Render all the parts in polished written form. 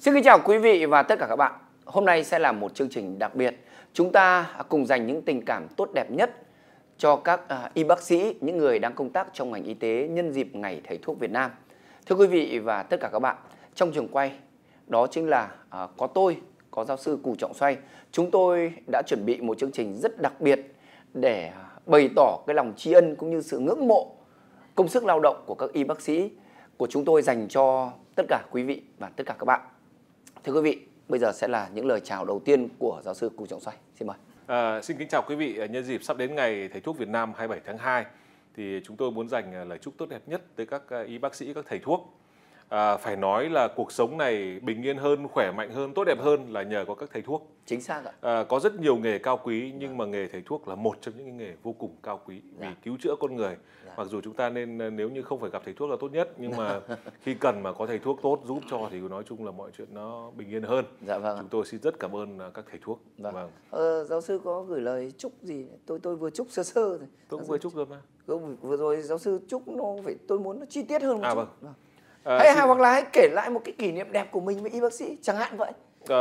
Xin kính chào quý vị và tất cả các bạn. Hôm nay sẽ là một chương trình đặc biệt. Chúng ta cùng dành những tình cảm tốt đẹp nhất cho các y bác sĩ, những người đang công tác trong ngành y tế nhân dịp Ngày Thầy thuốc Việt Nam. Thưa quý vị và tất cả các bạn, trong trường quay đó chính là có tôi, có giáo sư Cù Trọng Xoay. Chúng tôi đã chuẩn bị một chương trình rất đặc biệt để bày tỏ cái lòng tri ân cũng như sự ngưỡng mộ công sức lao động của các y bác sĩ của chúng tôi dành cho tất cả quý vị và tất cả các bạn. Thưa quý vị, bây giờ sẽ là những lời chào đầu tiên của giáo sư Cù Trọng Xoay. Xin mời. Xin kính chào quý vị. Nhân dịp sắp đến Ngày Thầy thuốc Việt Nam 27 tháng 2 thì chúng tôi muốn dành lời chúc tốt đẹp nhất tới các y bác sĩ, các thầy thuốc. Phải nói là cuộc sống này bình yên hơn, khỏe mạnh hơn, tốt đẹp hơn là nhờ có các thầy thuốc. Chính xác ạ. Có rất nhiều nghề cao quý nhưng mà nghề thầy thuốc là một trong những nghề vô cùng cao quý vì cứu chữa con người. Mặc dù chúng ta nên nếu như không phải gặp thầy thuốc là tốt nhất, nhưng mà khi cần mà có thầy thuốc tốt giúp cho thì nói chung là mọi chuyện nó bình yên hơn. Dạ vâng. Chúng tôi xin rất cảm ơn các thầy thuốc. Vâng. Giáo sư có gửi lời chúc gì? Tôi vừa chúc sơ rồi. Tôi cũng vừa chúc rồi mà. Vừa rồi giáo sư chúc tôi muốn nó chi tiết hơn một chút. Vâng. Hoặc là hãy kể lại một cái kỷ niệm đẹp của mình với y bác sĩ chẳng hạn vậy.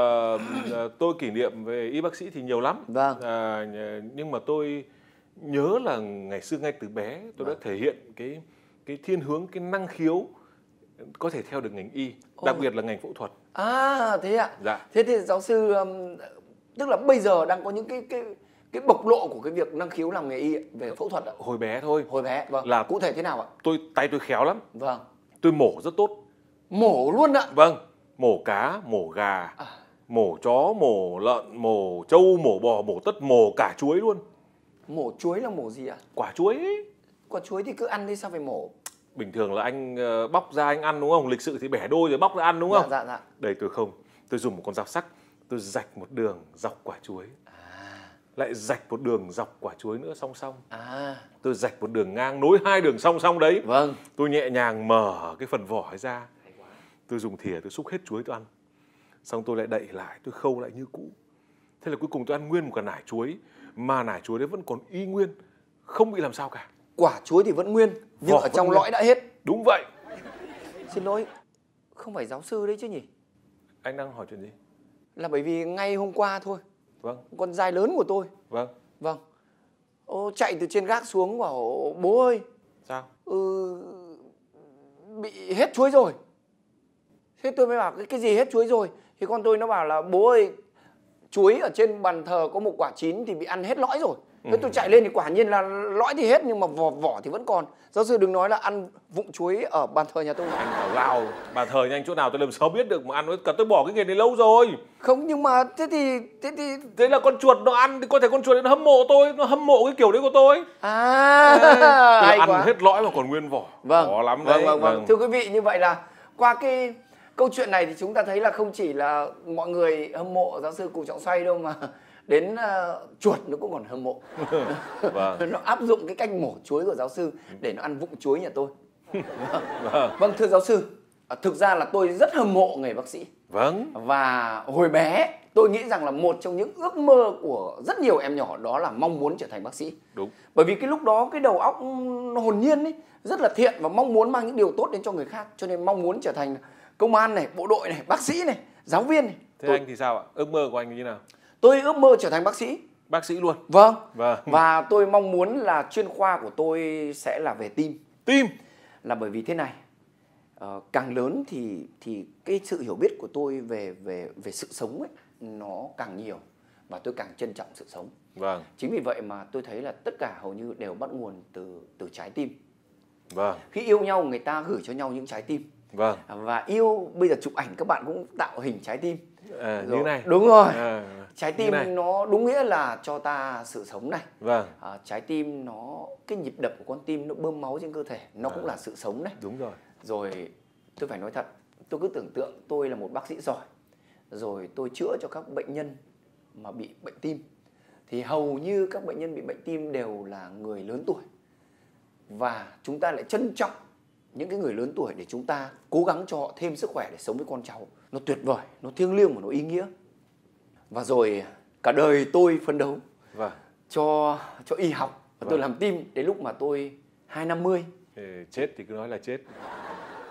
Tôi kỷ niệm về y bác sĩ thì nhiều lắm. Vâng. Nhưng mà tôi nhớ là ngày xưa ngay từ bé tôi đã thể hiện cái thiên hướng, cái năng khiếu có thể theo được ngành y, đặc biệt là ngành phẫu thuật. Thế ạ. Dạ. Thế thì giáo sư tức là bây giờ đang có những cái bộc lộ của cái việc năng khiếu làm nghề y về phẫu thuật ạ? Hồi bé thôi. Hồi bé, vâng. Là cụ thể thế nào ạ? Tay tôi khéo lắm. Vâng. Tôi mổ rất tốt. Mổ luôn ạ? Vâng. Mổ cá, mổ gà, mổ chó, mổ lợn, mổ trâu, mổ bò, mổ tất, mổ cả chuối luôn. Mổ chuối là mổ gì ạ? Quả chuối ấy. Quả chuối thì cứ ăn đi, sao phải mổ? Bình thường là anh bóc ra anh ăn đúng không? Lịch sự thì bẻ đôi rồi bóc ra ăn đúng không? Dạ. Đây tôi không. Tôi dùng một con dao sắc, tôi rạch một đường dọc quả chuối. Lại rạch một đường dọc quả chuối nữa song song. Tôi rạch một đường ngang nối hai đường song song đấy. Vâng. Tôi nhẹ nhàng mở cái phần vỏ ra. Tôi dùng thìa tôi xúc hết chuối tôi ăn. Xong tôi lại đậy lại, tôi khâu lại như cũ. Thế là cuối cùng tôi ăn nguyên một cả nải chuối. Mà nải chuối đấy vẫn còn y nguyên, không bị làm sao cả. Quả chuối thì vẫn nguyên, nhưng Vỏ ở trong nguyên. lõi đã hết. Đúng vậy. Xin lỗi, không phải giáo sư đấy chứ nhỉ? Anh đang hỏi chuyện gì? Là bởi vì ngay hôm qua thôi. Vâng. Con dai lớn của tôi. Vâng. Chạy từ trên gác xuống bảo bố ơi. Sao? Bị hết chuối rồi. Thế tôi mới bảo cái gì hết chuối rồi? Thì con tôi nó bảo là bố ơi, chuối ở trên bàn thờ có một quả chín thì bị ăn hết lõi rồi. Thế tôi chạy lên thì quả nhiên là lõi thì hết nhưng mà vỏ thì vẫn còn. Giáo sư đừng nói là ăn vụng chuối ở bàn thờ nhà tôi. Anh bảo lao bàn thờ nhà anh chỗ nào tôi làm sao biết được mà ăn cả tôi bỏ cái nghề này lâu rồi. Không, nhưng mà Thế là con chuột nó ăn thì có thể con chuột nó hâm mộ tôi, nó hâm mộ cái kiểu đấy của tôi. Hay ăn quá. hết lõi mà còn nguyên vỏ. Vâng. Khó lắm đấy. Vâng. Thưa quý vị, như vậy là qua cái câu chuyện này thì chúng ta thấy là không chỉ là mọi người hâm mộ giáo sư Cù Trọng Xoay đâu mà đến chuột nó cũng còn hâm mộ. Vâng. Nó áp dụng cái cách mổ chuối của giáo sư để nó ăn vụng chuối nhà tôi. Vâng, thưa giáo sư, thực ra là tôi rất hâm mộ nghề bác sĩ. Vâng. Và hồi bé tôi nghĩ rằng là một trong những ước mơ của rất nhiều em nhỏ đó là mong muốn trở thành bác sĩ. Đúng. Bởi vì cái lúc đó cái đầu óc nó hồn nhiên ấy, rất là thiện và mong muốn mang những điều tốt đến cho người khác, cho nên mong muốn trở thành công an này, bộ đội này, bác sĩ này, giáo viên này. Thế anh thì sao ạ? Ước mơ của anh như thế nào? Tôi ước mơ trở thành bác sĩ. Bác sĩ luôn. Vâng. Vâng. Và tôi mong muốn là chuyên khoa của tôi sẽ là về tim. Tim. Là bởi vì thế này, càng lớn thì cái sự hiểu biết của tôi về sự sống ấy nó càng nhiều và tôi càng trân trọng sự sống. Vâng. Chính vì vậy mà tôi thấy là tất cả hầu như đều bắt nguồn từ trái tim. Vâng. Khi yêu nhau người ta gửi cho nhau những trái tim. Vâng. Và yêu bây giờ chụp ảnh các bạn cũng tạo hình trái tim. Như này. Đúng rồi. Trái tim nó đúng nghĩa là cho ta sự sống này. Vâng. Trái tim nó, cái nhịp đập của con tim nó bơm máu trên cơ thể, nó cũng là sự sống này. Đúng rồi. Rồi tôi phải nói thật, tôi cứ tưởng tượng tôi là một bác sĩ giỏi, rồi tôi chữa cho các bệnh nhân mà bị bệnh tim. Thì hầu như các bệnh nhân bị bệnh tim đều là người lớn tuổi. Và chúng ta lại trân trọng những cái người lớn tuổi để chúng ta cố gắng cho họ thêm sức khỏe để sống với con cháu. Nó tuyệt vời, nó thiêng liêng và nó ý nghĩa. Và rồi cả đời tôi phấn đấu cho y học. Và tôi làm tim đến lúc mà tôi 250. Chết thì cứ nói là chết.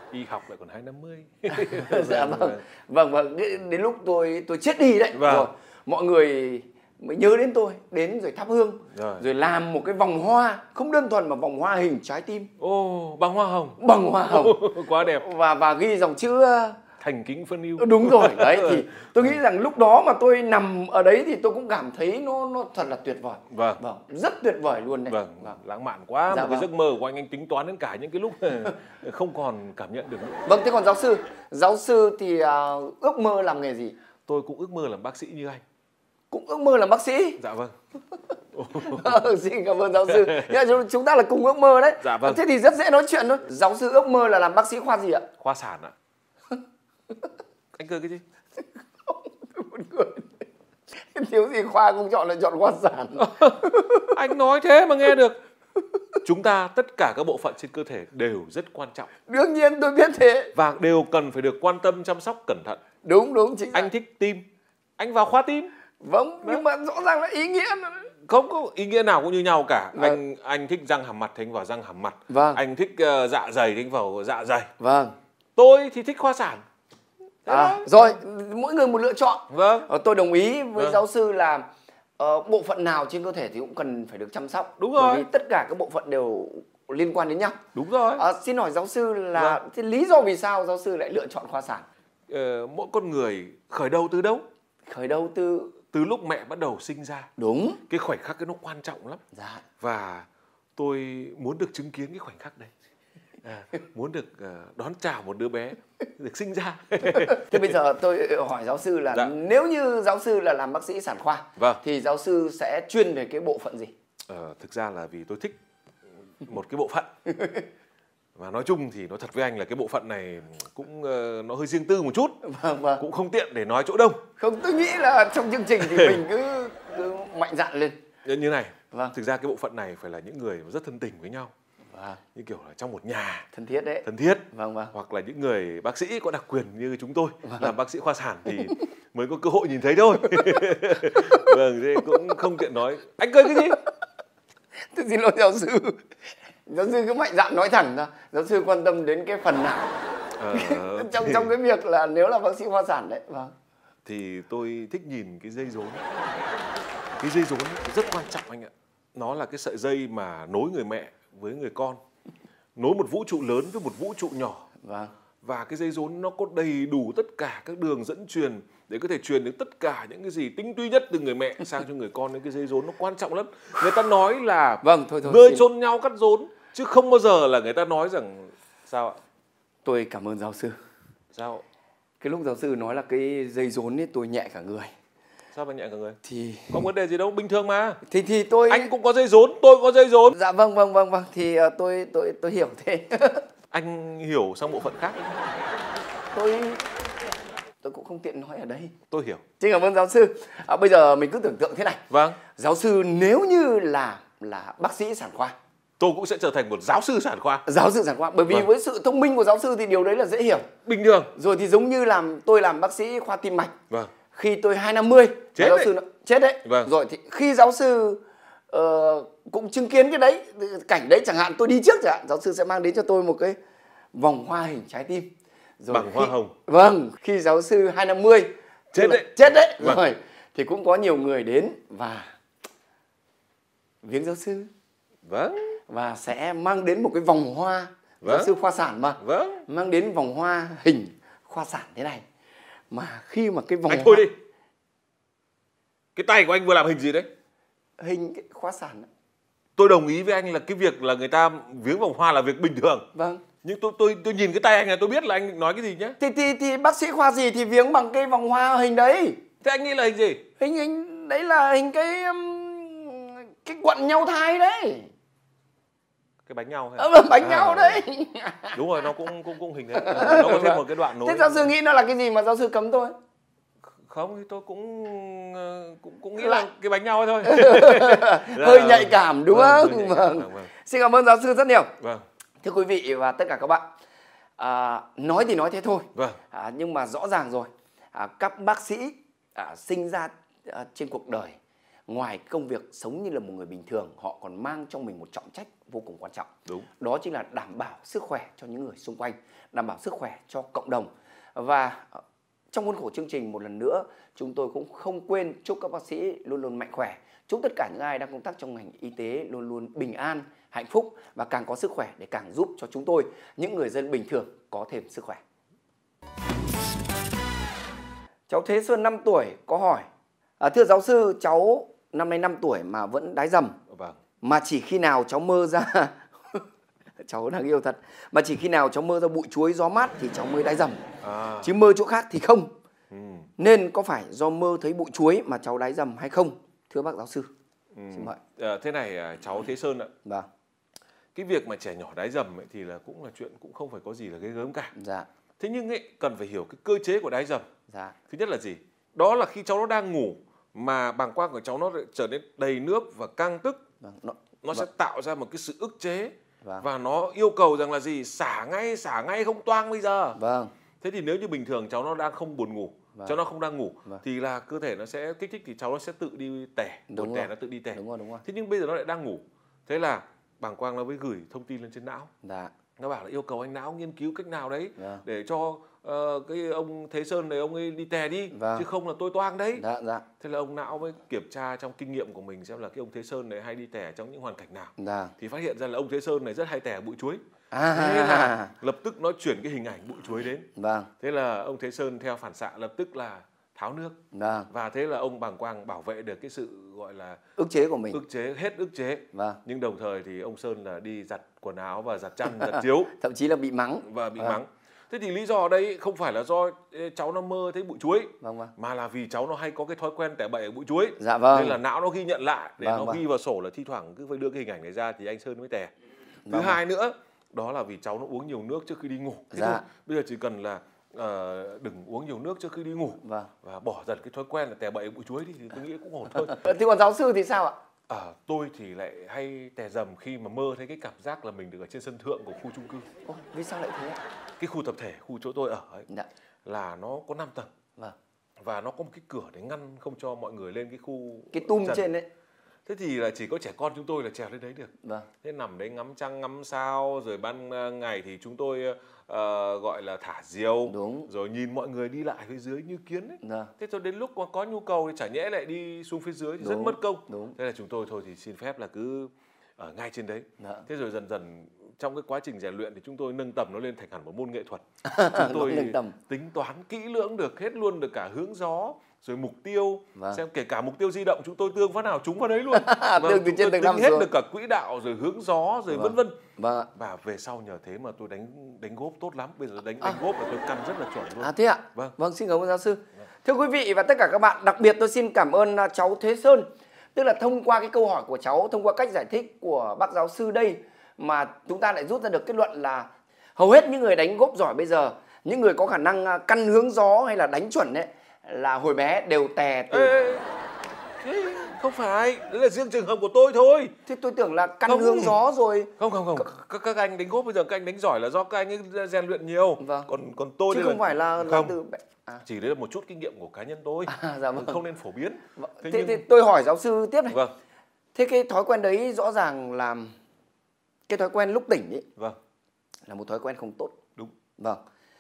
Y học lại còn 250. Dạ vâng. Đến lúc tôi chết đi đấy, Vâng. rồi mọi người mới nhớ đến tôi, đến rồi thắp hương, rồi làm một cái vòng hoa không đơn thuần mà vòng hoa hình trái tim. Bằng hoa hồng. Bằng hoa hồng. Quá đẹp. Và ghi dòng chữ thành kính phân ưu. Đúng rồi, đấy thì tôi nghĩ rằng lúc đó mà tôi nằm ở đấy thì tôi cũng cảm thấy nó thật là tuyệt vời. Vâng, rất tuyệt vời luôn đấy. Vâng, lãng mạn quá. Dạ Một cái giấc mơ của anh tính toán đến cả những cái lúc không còn cảm nhận được nữa. Vâng, thế còn giáo sư thì ước mơ làm nghề gì? Tôi cũng ước mơ làm bác sĩ như anh. Cũng ước mơ làm bác sĩ? Dạ vâng. Xin cảm ơn giáo sư. Chúng ta là cùng ước mơ đấy. Dạ vâng. Thế thì rất dễ nói chuyện thôi. Giáo sư ước mơ là làm bác sĩ khoa gì ạ? Khoa sản ạ. Anh cười cái gì? Không, tôi muốn cười. Thiếu gì khoa cũng lại chọn khoa sản. Anh nói thế mà nghe được. Chúng ta tất cả các bộ phận trên cơ thể đều rất quan trọng. Đương nhiên tôi biết thế. Và đều cần phải được quan tâm chăm sóc cẩn thận. Đúng chính Anh thích tim, anh vào khoa tim. Vâng, nhưng mà rõ ràng là ý nghĩa không có ý nghĩa nào cũng như nhau cả. Vâng. Anh thích răng hàm mặt thì anh vào răng hàm mặt. Vâng. Anh thích dạ dày thì anh vào dạ dày. Vâng. Tôi thì thích khoa sản. Rồi, mỗi người một lựa chọn. Vâng. Tôi đồng ý với giáo sư là bộ phận nào trên cơ thể thì cũng cần phải được chăm sóc. Đúng rồi. Bởi vì tất cả các bộ phận đều liên quan đến nhau. Đúng rồi. Xin hỏi giáo sư là thì lý do vì sao giáo sư lại lựa chọn khoa sản? Mỗi con người khởi đầu từ đâu? Khởi đầu từ lúc mẹ bắt đầu sinh ra. Đúng. Cái khoảnh khắc ấy nó quan trọng lắm. Dạ. Và tôi muốn được chứng kiến cái khoảnh khắc đấy. Muốn được đón chào một đứa bé được sinh ra. Thế bây giờ tôi hỏi giáo sư là nếu như giáo sư là làm bác sĩ sản khoa, thì giáo sư sẽ chuyên về cái bộ phận gì? Thực ra là vì tôi thích một cái bộ phận. Và nói chung thì nói thật với anh là cái bộ phận này cũng nó hơi riêng tư một chút. Vâng. Cũng không tiện để nói chỗ đông. Không, tôi nghĩ là trong chương trình thì mình cứ mạnh dạn lên. Như này, thực ra cái bộ phận này phải là những người rất thân tình với nhau. Như kiểu là trong một nhà. Thân thiết đấy. Thân thiết. Vâng. Hoặc là những người bác sĩ có đặc quyền như chúng tôi làm bác sĩ khoa sản thì mới có cơ hội nhìn thấy thôi. Vâng, thế cũng không tiện nói. Anh cười cái gì? Tôi xin lỗi giáo sư. Giáo sư cứ mạnh dạn nói thẳng ra. Giáo sư quan tâm đến cái phần nào trong cái việc là nếu là bác sĩ khoa sản đấy. Vâng. Thì tôi thích nhìn cái dây rốn. Cái dây rốn rất quan trọng anh ạ. Nó là cái sợi dây mà nối người mẹ với người con, nối một vũ trụ lớn với một vũ trụ nhỏ. Và cái dây rốn nó có đầy đủ tất cả các đường dẫn truyền để có thể truyền được tất cả những cái gì tinh túy nhất từ người mẹ sang cho người con. Nên cái dây rốn nó quan trọng lắm. Người ta nói là nơi chôn nhau cắt rốn, chứ không bao giờ là người ta nói rằng sao ạ? Tôi cảm ơn giáo sư. Sao? Cái lúc giáo sư nói là cái dây rốn ấy tôi nhẹ cả người. Sao mà nhẹ cả người? Thì không vấn đề gì đâu, bình thường mà. Thì tôi anh cũng có dây rốn, tôi có dây rốn. Dạ vâng. Thì tôi hiểu thế. Anh hiểu sang bộ phận khác. Tôi cũng không tiện nói ở đây. Tôi hiểu. Xin cảm ơn giáo sư. Bây giờ mình cứ tưởng tượng thế này. Vâng. Giáo sư nếu như là bác sĩ sản khoa, tôi cũng sẽ trở thành một giáo sư sản khoa. Giáo sư sản khoa, bởi vì với sự thông minh của giáo sư thì điều đấy là dễ hiểu. Bình thường. Rồi thì giống như tôi làm bác sĩ khoa tim mạch. Vâng. Khi tôi 250, giáo sư chết đấy. Vâng. Rồi thì khi giáo sư cũng chứng kiến cái đấy, cảnh đấy chẳng hạn, tôi đi trước chẳng hạn, giáo sư sẽ mang đến cho tôi một cái vòng hoa hình trái tim. Rồi bằng hoa hồng. Vâng, khi giáo sư 250 chết đấy. Vâng. Rồi thì cũng có nhiều người đến và viếng giáo sư. Vâng. Và sẽ mang đến một cái vòng hoa. Giáo sư khoa sản mà. Vâng. Mang đến vòng hoa hình khoa sản thế này. Mà khi mà cái vòng anh thôi đi. Cái tay của anh vừa làm hình gì đấy? Hình cái khoa sản. Tôi đồng ý với anh là cái việc là người ta viếng vòng hoa là việc bình thường. Vâng. Nhưng tôi nhìn cái tay anh là tôi biết là anh nói cái gì nhé. Thì bác sĩ khoa gì thì viếng bằng cái vòng hoa hình đấy. Thế anh nghĩ là hình gì? Hình đấy là hình cái quặn nhau thai đấy. Cái bánh nhau hay? Bánh nhau đấy. Đúng rồi, nó cũng hình đấy. Nó có thêm một cái đoạn nối. Thế giáo sư nghĩ nó là cái gì mà giáo sư cấm tôi? Không, thì tôi cũng nghĩ là cái bánh nhau thôi. Hơi nhạy cảm đúng không? Vâng. Xin cảm ơn giáo sư rất nhiều. Vâng. Thưa quý vị và tất cả các bạn, nói thì nói thế thôi. Vâng. Nhưng mà rõ ràng rồi, các bác sĩ sinh ra trên cuộc đời ngoài công việc sống như là một người bình thường, họ còn mang trong mình một trọng trách vô cùng quan trọng. Đúng. Đó chính là đảm bảo sức khỏe cho những người xung quanh, đảm bảo sức khỏe cho cộng đồng. Và trong khuôn khổ chương trình một lần nữa, chúng tôi cũng không quên chúc các bác sĩ luôn luôn mạnh khỏe. Chúc tất cả những ai đang công tác trong ngành y tế luôn luôn bình an, hạnh phúc và càng có sức khỏe để càng giúp cho chúng tôi, những người dân bình thường, có thêm sức khỏe. Cháu Thế Sơn 5 tuổi có hỏi: thưa giáo sư, cháu năm nay 5 tuổi mà vẫn đái dầm. Vâng. Mà chỉ khi nào cháu mơ ra cháu đáng yêu thật. Mà chỉ khi nào cháu mơ ra bụi chuối gió mát thì cháu mới đái dầm. Chứ mơ chỗ khác thì không. Nên có phải do mơ thấy bụi chuối mà cháu đái dầm hay không? Thưa bác giáo sư. Xin mời. Thế này cháu Thế Sơn ạ. Vâng. Cái việc mà trẻ nhỏ đái dầm ấy thì là cũng là chuyện cũng không phải có gì là ghê gớm cả. Dạ. Thế nhưng ấy, cần phải hiểu cái cơ chế của đái dầm. Dạ. Thứ nhất là gì? Đó là khi cháu nó đang ngủ mà bàng quang của cháu nó trở nên đầy nước và căng tức. Vâng. Nó sẽ tạo ra một cái sự ức chế. Vâng. Và nó yêu cầu rằng là gì? Xả ngay không toang bây giờ. Vâng. Thế thì nếu như bình thường cháu nó đang không buồn ngủ, Vâng. cháu nó không đang ngủ, Vâng. thì là cơ thể nó sẽ kích thích thì cháu nó sẽ tự đi tẻ, buồn tẻ nó tự đi tẻ. Đúng rồi. Thế nhưng bây giờ nó lại đang ngủ. Thế là bàng quang nó mới gửi thông tin lên trên não. Dạ. Nó bảo là yêu cầu anh não nghiên cứu cách nào đấy. Vâng. Để cho cái ông Thế Sơn này ông ấy đi tè đi. Vâng. Chứ không là tôi toang đấy. Dạ. Thế là ông não mới kiểm tra trong kinh nghiệm của mình xem là cái ông Thế Sơn này hay đi tè trong những hoàn cảnh nào. Dạ. Thì phát hiện ra là ông Thế Sơn này rất hay tè bụi chuối. Thế là lập tức nó chuyển cái hình ảnh bụi chuối đến. Vâng. Thế là ông Thế Sơn theo phản xạ lập tức là tháo nước. Vâng. Và thế là ông bàng quang bảo vệ được cái sự gọi là ức chế của mình. Hết ức chế. Vâng. Nhưng đồng thời thì ông Sơn là đi giặt quần áo và giặt chăn, giặt chiếu. Thậm chí là bị mắng. Và bị mắng. Thế thì lý do ở đây không phải là do cháu nó mơ thấy bụi chuối. Vâng. Mà là vì cháu nó hay có cái thói quen tẻ bậy ở bụi chuối. Dạ vâng. Nên là não nó ghi nhận lại để Vâng. nó ghi vào sổ là thi thoảng cứ phải đưa cái hình ảnh này ra thì anh Sơn mới tẻ. Thứ Vâng. hai nữa, đó là vì cháu nó uống nhiều nước trước khi đi ngủ. Thế Dạ. thôi, bây giờ chỉ cần là đừng uống nhiều nước trước khi đi ngủ. Vâng. Và bỏ dần cái thói quen là tè bậy bụi chuối đi thì tôi nghĩ cũng ổn thôi. Thế còn giáo sư thì sao ạ? Tôi thì lại hay tè dầm khi mà mơ thấy cái cảm giác là mình được ở trên sân thượng của khu chung cư. Vì sao lại thế ạ? Cái khu tập thể, khu chỗ tôi ở ấy, Dạ. là nó có 5 tầng. Vâng. Và nó có một cái cửa để ngăn không cho mọi người lên cái khu Cái tum trần. trên đấy. Thế thì là chỉ có trẻ con chúng tôi là trèo lên đấy được. Vâng. Thế nằm đấy ngắm trăng ngắm sao, rồi ban ngày thì chúng tôi gọi là thả diều. Đúng. Rồi nhìn mọi người đi lại phía dưới như kiến ấy. Vâng. Thế cho đến lúc mà có nhu cầu thì chả nhẽ lại đi xuống phía dưới thì rất Đúng. mất công. Đúng. Thế là chúng tôi thôi thì xin phép là cứ ở ngay trên đấy. Dạ. Thế rồi dần dần trong cái quá trình rèn luyện thì chúng tôi nâng tầm nó lên thành hẳn một môn nghệ thuật. Chúng tôi nâng tầm. tính toán kỹ lưỡng được hết luôn được cả hướng gió, rồi mục tiêu. Vâng. Xem kể cả mục tiêu di động chúng tôi tương phát nào trúng vào đấy luôn. Tương từ trên tầng 5 hết xuống. được cả quỹ đạo rồi hướng gió rồi Vâng. vân vân. Vâng. Và về sau nhờ thế mà tôi đánh gốp tốt lắm. Bây giờ đánh gốp là tôi căn rất là chuẩn luôn. Thế ạ? Vâng, xin cảm ơn giáo sư. Thưa quý vị và tất cả các bạn, đặc biệt tôi xin cảm ơn cháu Thế Sơn. Tức là thông qua cái câu hỏi của cháu, thông qua cách giải thích của bác giáo sư đây mà chúng ta lại rút ra được kết luận là hầu hết những người đánh gốp giỏi bây giờ, những người có khả năng căn hướng gió hay là đánh chuẩn ấy, là hồi bé đều tè từ... Thế không phải, đấy là riêng trường hợp của tôi thôi. Thế tôi tưởng là căn hướng gió rồi. Không. Các anh đánh gốp bây giờ các anh đánh giỏi là do các anh ấy rèn luyện nhiều. Vâng. Còn tôi chứ đây không phải là từ... Chỉ đấy là một chút kinh nghiệm của cá nhân tôi. Dạ vâng. Không nên phổ biến. Thế tôi hỏi giáo sư tiếp này. Vâng. Thế cái thói quen đấy rõ ràng là cái thói quen lúc tỉnh ấy. Vâng. Là một thói quen không tốt. Đúng. Vâng.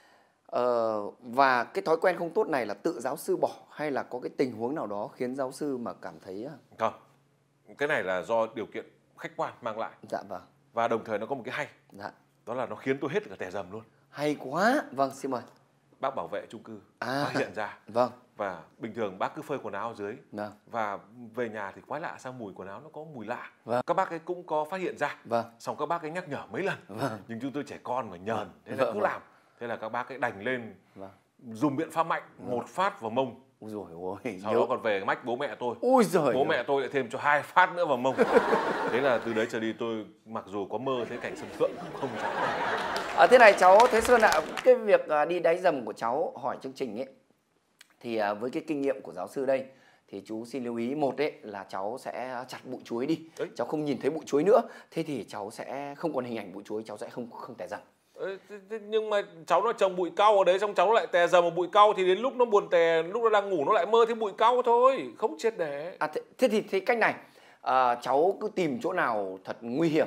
Và cái thói quen không tốt này là tự giáo sư bỏ hay là có cái tình huống nào đó khiến giáo sư mà cảm thấy... Không. Cái này là do điều kiện khách quan mang lại. Dạ vâng. Và đồng thời nó có một cái hay. Dạ. Đó là nó khiến tôi hết cả tè dầm luôn. Hay quá. Vâng, xin mời. Bác bảo vệ chung cư phát hiện ra. Vâng. Và bình thường bác cứ phơi quần áo ở dưới. Vâng. Và về nhà thì quái lạ sao mùi quần áo nó có mùi lạ. Vâng. Các bác ấy cũng có phát hiện ra. Vâng. Xong các bác ấy nhắc nhở mấy lần. Vâng. Nhưng chúng tôi trẻ con mà nhờn. Thế là cứ làm. Thế là các bác ấy đành lên. Vâng. Dùng biện pháp mạnh. Một phát vào mông. Ôi dồi ôi. Sau đó còn về mách bố mẹ tôi. Ôi giời. Bố mẹ tôi lại thêm cho 2 phát nữa vào mông. Thế là từ đấy trở đi tôi mặc dù có mơ thấy cảnh sân thượng cũng không dám. Thế này cháu Thế Sơn ạ, cái việc đi đáy dầm của cháu hỏi chương trình ấy thì với cái kinh nghiệm của giáo sư đây thì chú xin lưu ý, một ấy là cháu sẽ chặt bụi chuối đi. Cháu không nhìn thấy bụi chuối nữa. Thế thì cháu sẽ không còn hình ảnh bụi chuối, cháu sẽ không tè dầm. Nhưng mà cháu nó trồng bụi cau ở đấy, xong cháu lại tè dầm vào bụi cau, thì đến lúc nó buồn tè, lúc nó đang ngủ nó lại mơ thấy bụi cau thôi, không triệt để. Thế thì cách này, cháu cứ tìm chỗ nào thật nguy hiểm,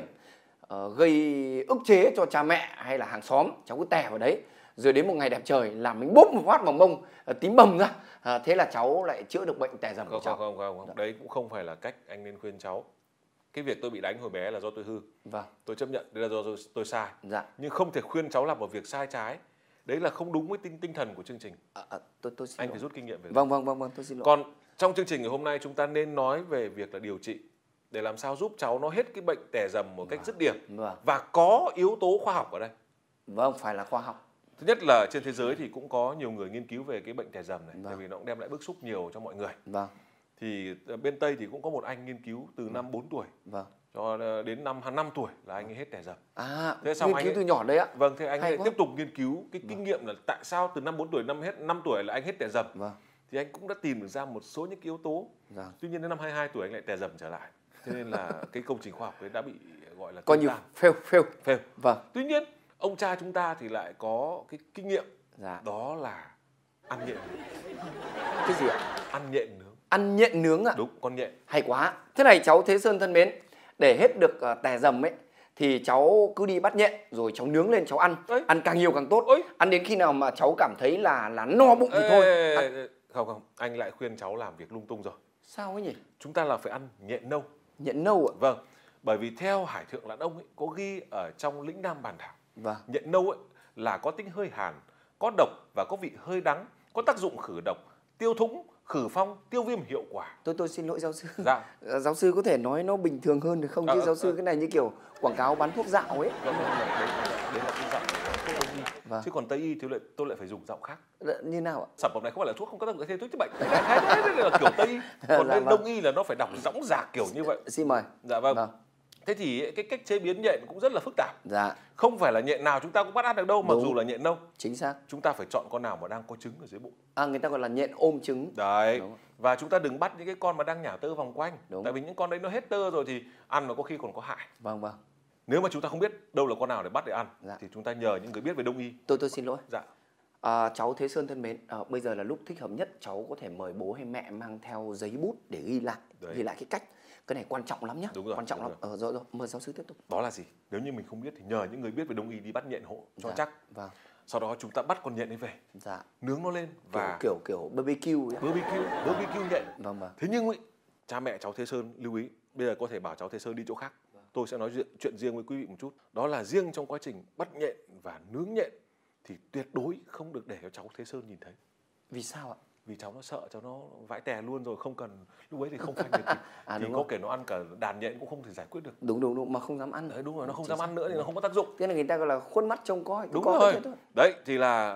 gây ức chế cho cha mẹ hay là hàng xóm, cháu cứ tè vào đấy, rồi đến một ngày đẹp trời làm mình bốp một phát vào mông tím bầm ra, thế là cháu lại chữa được bệnh tè dầm của cháu. Không. Đấy cũng không phải là cách anh nên khuyên cháu. Cái việc tôi bị đánh hồi bé là do tôi hư. Vâng. Tôi chấp nhận, đấy là do tôi sai. Dạ. Nhưng không thể khuyên cháu làm một việc sai trái. Đấy là không đúng với tinh thần của chương trình. Tôi xin anh lỗi. phải rút kinh nghiệm về. Vâng, tôi xin lỗi. Còn trong chương trình ngày hôm nay chúng ta nên nói về việc là điều trị để làm sao giúp cháu nó hết cái bệnh tè dầm một cách dứt điểm. Vâng. Và có yếu tố khoa học ở đây. Vâng, phải là khoa học. Thứ nhất là trên thế giới thì cũng có nhiều người nghiên cứu về cái bệnh tè dầm này, Vâng. tại vì nó cũng đem lại bức xúc nhiều cho mọi người. Vâng. Thì bên Tây thì cũng có một anh nghiên cứu từ năm 4 tuổi. Vâng. Cho đến năm 5 tuổi là anh ấy hết tè dầm. Thế xong nghiên cứu từ nhỏ đấy ạ. Vâng, thế anh ấy tiếp tục nghiên cứu cái kinh nghiệm là tại sao từ năm 4 tuổi, năm tuổi là anh hết tè dầm. Vâng. Thì anh cũng đã tìm được ra một số những cái yếu tố. Vâng. Tuy nhiên đến năm 22 tuổi anh lại tè dầm trở lại. Thế nên là cái công trình khoa học ấy đã bị gọi là coi như fail. Vâng. Tuy nhiên ông cha chúng ta thì lại có cái kinh nghiệm. Dạ. Đó là ăn nhện. Cái gì ạ? Ăn nhện nướng. Ăn nhện nướng ạ? Đúng, con nhện. Hay quá. Thế này cháu Thế Sơn thân mến, để hết được tè dầm ấy thì cháu cứ đi bắt nhện rồi cháu nướng lên cháu ăn. Ăn càng nhiều càng tốt. Ăn đến khi nào mà cháu cảm thấy là no bụng thì thôi. Không, anh lại khuyên cháu làm việc lung tung rồi. Sao ấy nhỉ? Chúng ta là phải ăn nhện nâu. Nhện nâu ạ? Vâng, bởi vì theo Hải Thượng Lãn Ông ấy có ghi ở trong Lĩnh Nam Bàn Thảo. Vâng. Nhện nâu ấy là có tính hơi hàn, có độc và có vị hơi đắng, có tác dụng khử độc, tiêu thủng, khử phong, tiêu viêm hiệu quả. Tôi xin lỗi giáo sư. Dạ. Giáo sư có thể nói nó bình thường hơn được không? Chứ giáo sư cái này như kiểu quảng cáo bán thuốc dạo ấy. Đấy là cái giọng thuốc Đông y. Vâng. Chứ còn Tây y thì tôi lại phải dùng giọng khác. Như nào ạ? Sản phẩm này không phải là thuốc, không có tác dụng thêm thuốc chữa bệnh. Đấy là kiểu Tây y. Còn bên Đông y là nó phải đọc dõng dạc kiểu như vậy. Xin mời. Dạ vâng. Thế thì cái cách chế biến nhện cũng rất là phức tạp. Dạ. Không phải là nhện nào chúng ta cũng bắt ăn được đâu, mặc dù là nhện nâu. Chính xác. Chúng ta phải chọn con nào mà đang có trứng ở dưới bụng. Người ta gọi là nhện ôm trứng. Đấy. Và chúng ta đừng bắt những cái con mà đang nhả tơ vòng quanh. Đúng. Tại vì những con đấy nó hết tơ rồi thì ăn nó có khi còn có hại. Vâng. Nếu mà chúng ta không biết đâu là con nào để bắt để ăn, thì chúng ta nhờ những người biết về Đông y. Tôi xin lỗi. Dạ. Cháu Thế Sơn thân mến, bây giờ là lúc thích hợp nhất cháu có thể mời bố hay mẹ mang theo giấy bút để ghi lại cái cách. Cái này quan trọng lắm nhá. Đúng rồi, quan trọng lắm. Rồi, mời giáo sư tiếp tục. Đó là gì? Nếu như mình không biết thì nhờ những người biết về Đông y đi bắt nhện hộ cho chắc. Vâng. Sau đó chúng ta bắt con nhện ấy về. Dạ. Nướng nó lên và kiểu BBQ ấy. BBQ nhện. Vâng. Thế nhưng cha mẹ cháu Thế Sơn lưu ý, bây giờ có thể bảo cháu Thế Sơn đi chỗ khác. Tôi sẽ nói chuyện riêng với quý vị một chút. Đó là riêng trong quá trình bắt nhện và nướng nhện thì tuyệt đối không được để cho cháu Thế Sơn nhìn thấy. Vì sao ạ? Vì cháu nó sợ, cháu nó vãi tè luôn rồi, không cần, lúc ấy thì không phanh được thì có kể nó ăn cả đàn nhện cũng không thể giải quyết được. Đúng mà không dám ăn. Đấy, đúng rồi, nó không dám ăn nữa thì nó không có tác dụng. Thế là người ta gọi là khuôn mắt trông coi. Đúng rồi. Đấy thì là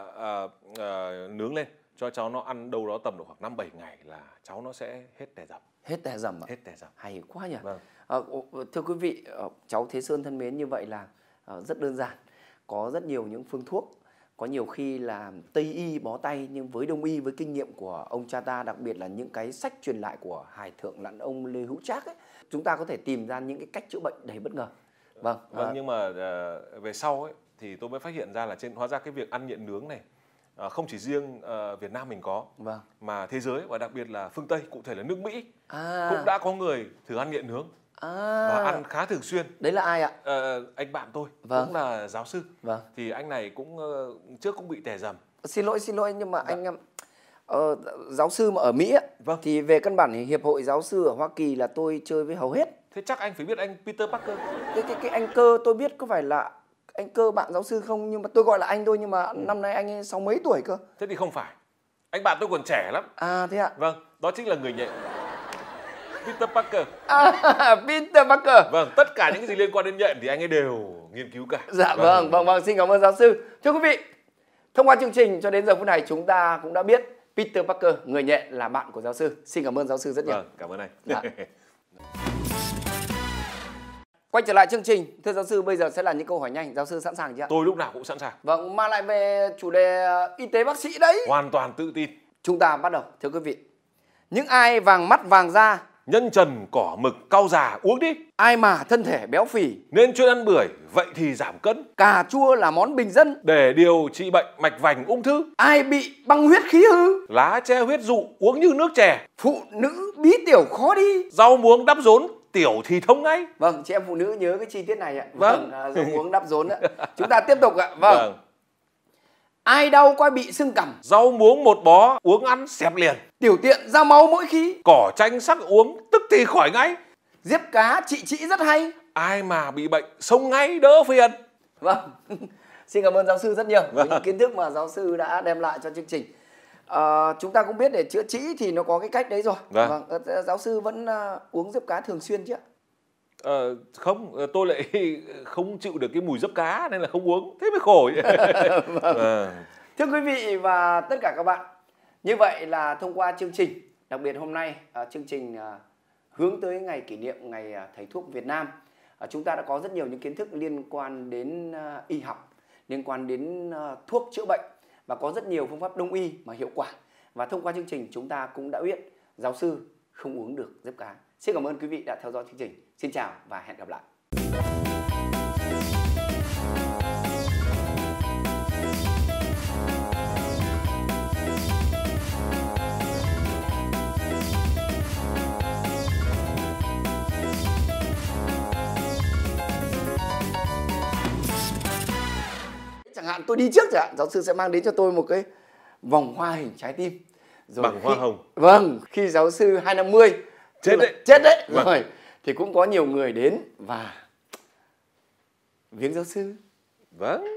nướng lên cho cháu nó ăn đâu đó tầm độ khoảng 5-7 ngày là cháu nó sẽ hết tè dầm. Hết tè dầm ạ? Hết tè dầm. Hay quá nhỉ. Vâng. Thưa quý vị, cháu Thế Sơn thân mến, như vậy là rất đơn giản. Có rất nhiều những phương thuốc. Có nhiều khi là Tây y bó tay, nhưng với Đông y, với kinh nghiệm của ông cha ta, đặc biệt là những cái sách truyền lại của Hải Thượng Lãn Ông Lê Hữu Trác ấy, chúng ta có thể tìm ra những cái cách chữa bệnh đầy bất ngờ. Vâng. Nhưng mà về sau ấy thì tôi mới phát hiện ra là hóa ra cái việc ăn nhện nướng này không chỉ riêng Việt Nam mình có, mà thế giới và đặc biệt là phương Tây, cụ thể là nước Mỹ cũng đã có người thử ăn nhện nướng. Và ăn khá thường xuyên. Đấy là ai ạ? Anh bạn tôi cũng là giáo sư. Thì anh này cũng trước cũng bị tè dầm. Xin lỗi nhưng mà anh giáo sư mà ở Mỹ ấy, thì về căn bản thì hiệp hội giáo sư ở Hoa Kỳ là tôi chơi với hầu hết. Thế chắc anh phải biết anh Peter Parker. Cái anh Cơ tôi biết, có phải là anh Cơ bạn giáo sư không? Nhưng mà tôi gọi là anh thôi, nhưng mà năm nay anh ấy 60 mấy tuổi cơ. Thế thì không phải. Anh bạn tôi còn trẻ lắm. Thế ạ? Vâng, đó chính là người nhện. Peter Parker. Peter Parker. Vâng, tất cả những cái gì liên quan đến nhện thì anh ấy đều nghiên cứu cả. Dạ vâng, xin cảm ơn giáo sư. Thưa quý vị, thông qua chương trình cho đến giờ phút này chúng ta cũng đã biết Peter Parker, người nhện, là bạn của giáo sư. Xin cảm ơn giáo sư rất nhiều. Vâng, cảm ơn anh. Dạ. Quay trở lại chương trình, thưa giáo sư, bây giờ sẽ là những câu hỏi nhanh. Giáo sư sẵn sàng chưa ạ? Tôi lúc nào cũng sẵn sàng. Vâng, mà lại về chủ đề y tế bác sĩ đấy. Hoàn toàn tự tin. Chúng ta bắt đầu, thưa quý vị. Những ai vàng mắt vàng da Nhân trần cỏ mực cau già uống đi. Ai mà thân thể béo phì Nên chuyên ăn bưởi, vậy thì giảm cân. Cà chua là món bình dân Để điều trị bệnh mạch vành ung thư. Ai bị băng huyết khí hư Lá tre huyết dụ uống như nước chè. Phụ nữ bí tiểu khó đi Rau muống đắp rốn, tiểu thì thông ngay. Vâng, chị em phụ nữ nhớ cái chi tiết này ạ. Vâng. Rau muống đắp rốn ạ. Chúng ta tiếp tục ạ. Vâng. Ai đau quai bị sưng cằm Rau muống một bó uống ăn xẹp liền. Tiểu tiện ra máu mỗi khi Cỏ chanh sắc uống tức thì khỏi ngay. Diếp cá chị rất hay. Ai mà bị bệnh xông ngay đỡ phiền. Vâng. Xin cảm ơn giáo sư rất nhiều với những kiến thức mà giáo sư đã đem lại cho chương trình. Chúng ta cũng biết để chữa trĩ thì nó có cái cách đấy rồi. Vâng. Giáo sư vẫn uống diếp cá thường xuyên chứ ạ? Không, tôi lại không chịu được cái mùi diếp cá nên là không uống, thế mới khổ. Vâng. Thưa quý vị và tất cả các bạn, như vậy là thông qua chương trình đặc biệt hôm nay, chương trình hướng tới ngày kỷ niệm ngày thầy thuốc Việt Nam, chúng ta đã có rất nhiều những kiến thức liên quan đến y học, liên quan đến thuốc chữa bệnh và có rất nhiều phương pháp đông y mà hiệu quả. Và thông qua chương trình chúng ta cũng đã biết giáo sư không uống được diếp cá. Xin cảm ơn quý vị đã theo dõi chương trình. Xin chào và hẹn gặp lại. Chẳng hạn tôi đi trước chẳng hạn, giáo sư sẽ mang đến cho tôi một cái vòng hoa hình trái tim. Rồi bằng hoa hồng. Vâng, khi giáo sư 250 chết đấy. Vâng. Rồi thì cũng có nhiều người đến và viếng giáo sư. Vâng.